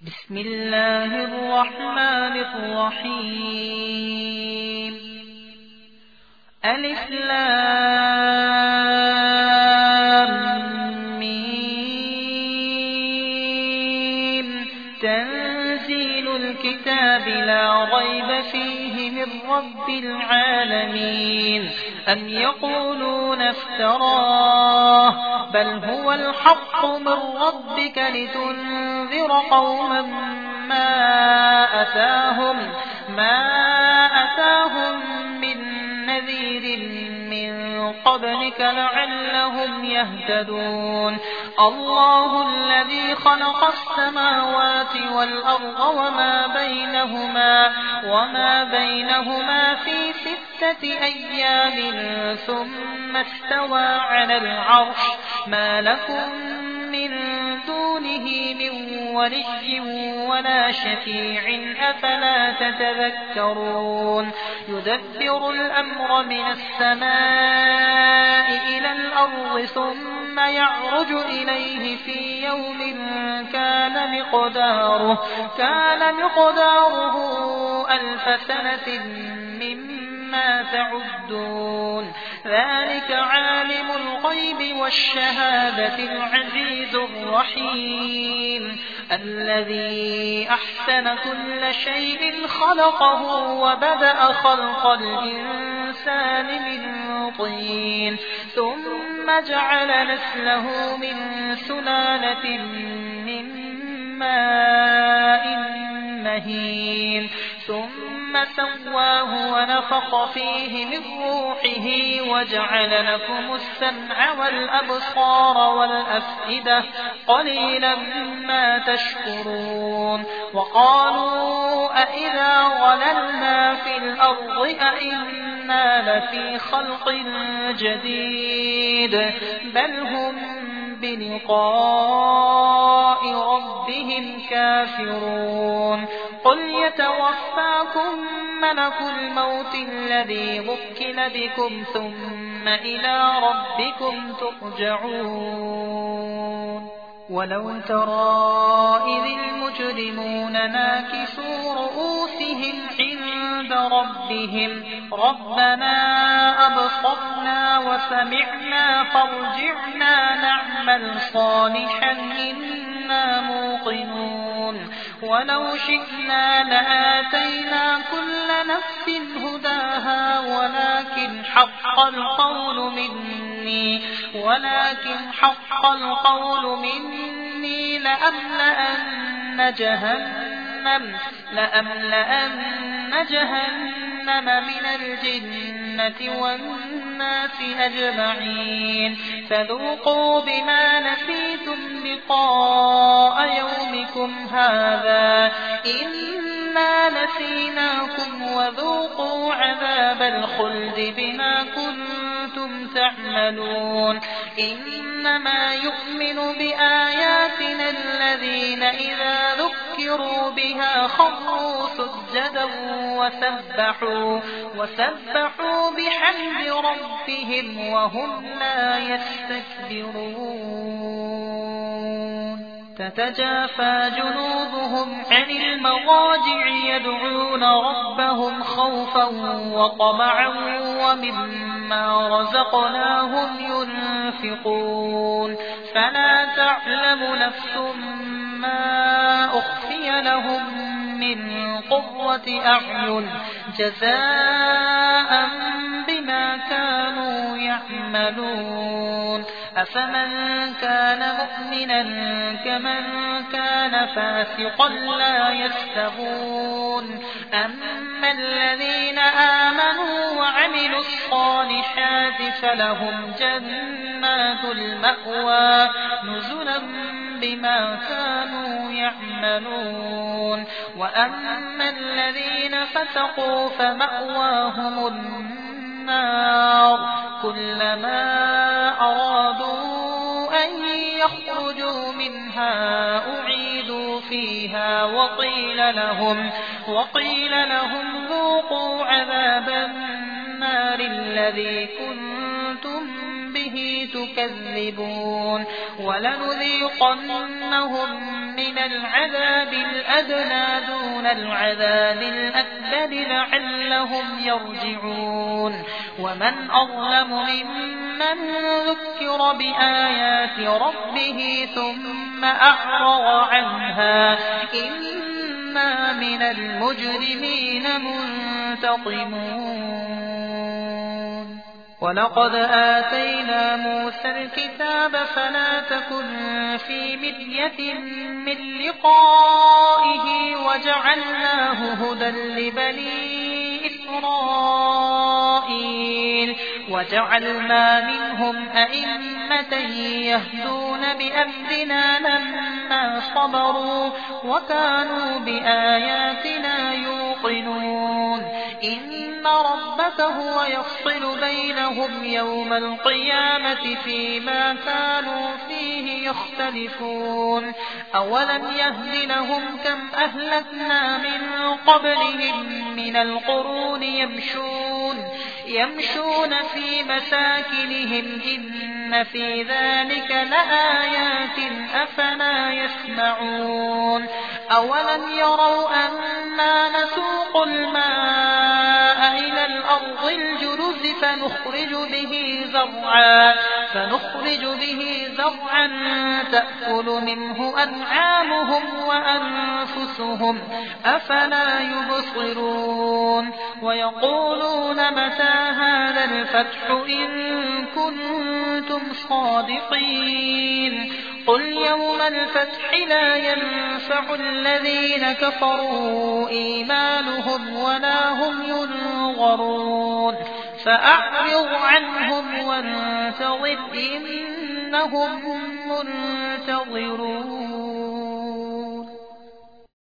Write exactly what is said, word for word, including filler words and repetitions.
بسم الله الرحمن الرحيم. ألف لام ميم. تنزيل الكتاب لا ريب فيه من رب العالمين. أم يقولون افتراه بل هو الحق من ربك لتنذر قوما ما أتاهم ما أتاهم من نذير من قبلك لعلهم يهتدون. الله الذي خلق السماوات والأرض وما بينهما وما بينهما في ستة أيام ثم استوى على العرش. ما لكم من دونه من ولي ولا شفيع أفلا تتذكرون. يدبر الأمر من السماء إلى الأرض ثم يعرج إليه في يوم كان مقداره كان مقداره ألف سنة مما تعدون. ذلك عالم الغيب والشهادة العزيز الرحيم. الذي أحسن كل شيء خلقه وبدأ خلق الإنسان من طين ثم جعل نسله من سلالة من ماء مهين ثم سواه ونفخ فيه من روحه وجعل لكم السمع والأبصار والأفئدة قليلا ما تشكرون. وقالوا أإذا ضللنا في الأرض أإنا لفي خلق جديد بل هم بلقاء ربهم كافرون. قل يتوفاكم ملك الموت الذي وكل بكم ثم إلى ربكم ترجعون. ولو ترى إذ المجرمون ناكسوا رؤوسهم عند ربهم ربنا أبصرنا وسمعنا فارجعنا نعمل صالحا إنا موقنون. ولو شئنا لآتينا كل نفس هداها ولكن حق القول مني ولكن حق القول مني لأملأن جهنم لأملأن جهنم من الجنة والناس أجمعين. فذوقوا بما نسيتم لقاء يومكم هذا إنا نسيناكم وذوقوا عذاب الخلد بما كنتم تعملون. إنما يؤمن بآياتنا الذين إذا ذكروا بها خروا سجدا وسبحوا, وسبحوا بحمد ربهم وهم لا يستكبرون. تتجافى جنوبهم عن المضاجع يدعون ربهم خوفا وطمعا ومما رزقناهم ينفقون. فلا تعلم نفس ما أخفي لهم من قرة أعين جزاء بما كانوا يعملون. أفمن كان مؤمنا كمن كان فاسقا لا يستوون. أما الذين آمنوا وعملوا الصالحات فلهم جنات المأوى نزلا بما كانوا يعملون. وأما الذين فسقوا فمأواهم النار كلما أرادوا أن يخرجوا منها أعيدوا فيها وقيل لهم, وقيل لهم ذوقوا عذاب النار الذي كنتم به تكذبون. ولنذيقنهم من العذاب الأدنى دون العذاب الأكبر لعلهم يرجعون ومن أظلم ممن ذكر بآيات ربه ثم أعرض عنها إنا من المجرمين منتقمون ولقد آتينا موسى الكتاب فلا تكن في مرية من لقائه وجعلناه هدى لبني إسرائيل وجعلنا منهم أئمة يهدون بأمرنا لما صبروا وكانوا بآياتنا يوقنون إن ربك هو يفصل بينهم يوم القيامة فيما كانوا فيه يختلفون أولم يهد لهم كم أهلكنا من قبلهم من القرون يمشون يمشون في مساكنهم إن في ذلك لآيات أفلا يسمعون أولم يروا أنا نسوق الماء إلى الأرض الجرز فنخرج به زرعا فنخرج به زرعا تأكل منه أنعامهم وأنفسهم أفلا يبصرون ويقولون متى هذا الفتح إن كنتم صادقين قل يوم الفتح لا ينفع الذين كفروا إيمانهم ولا هم ينظرون فأعرض عنهم وانتظر إنهم منتظرون.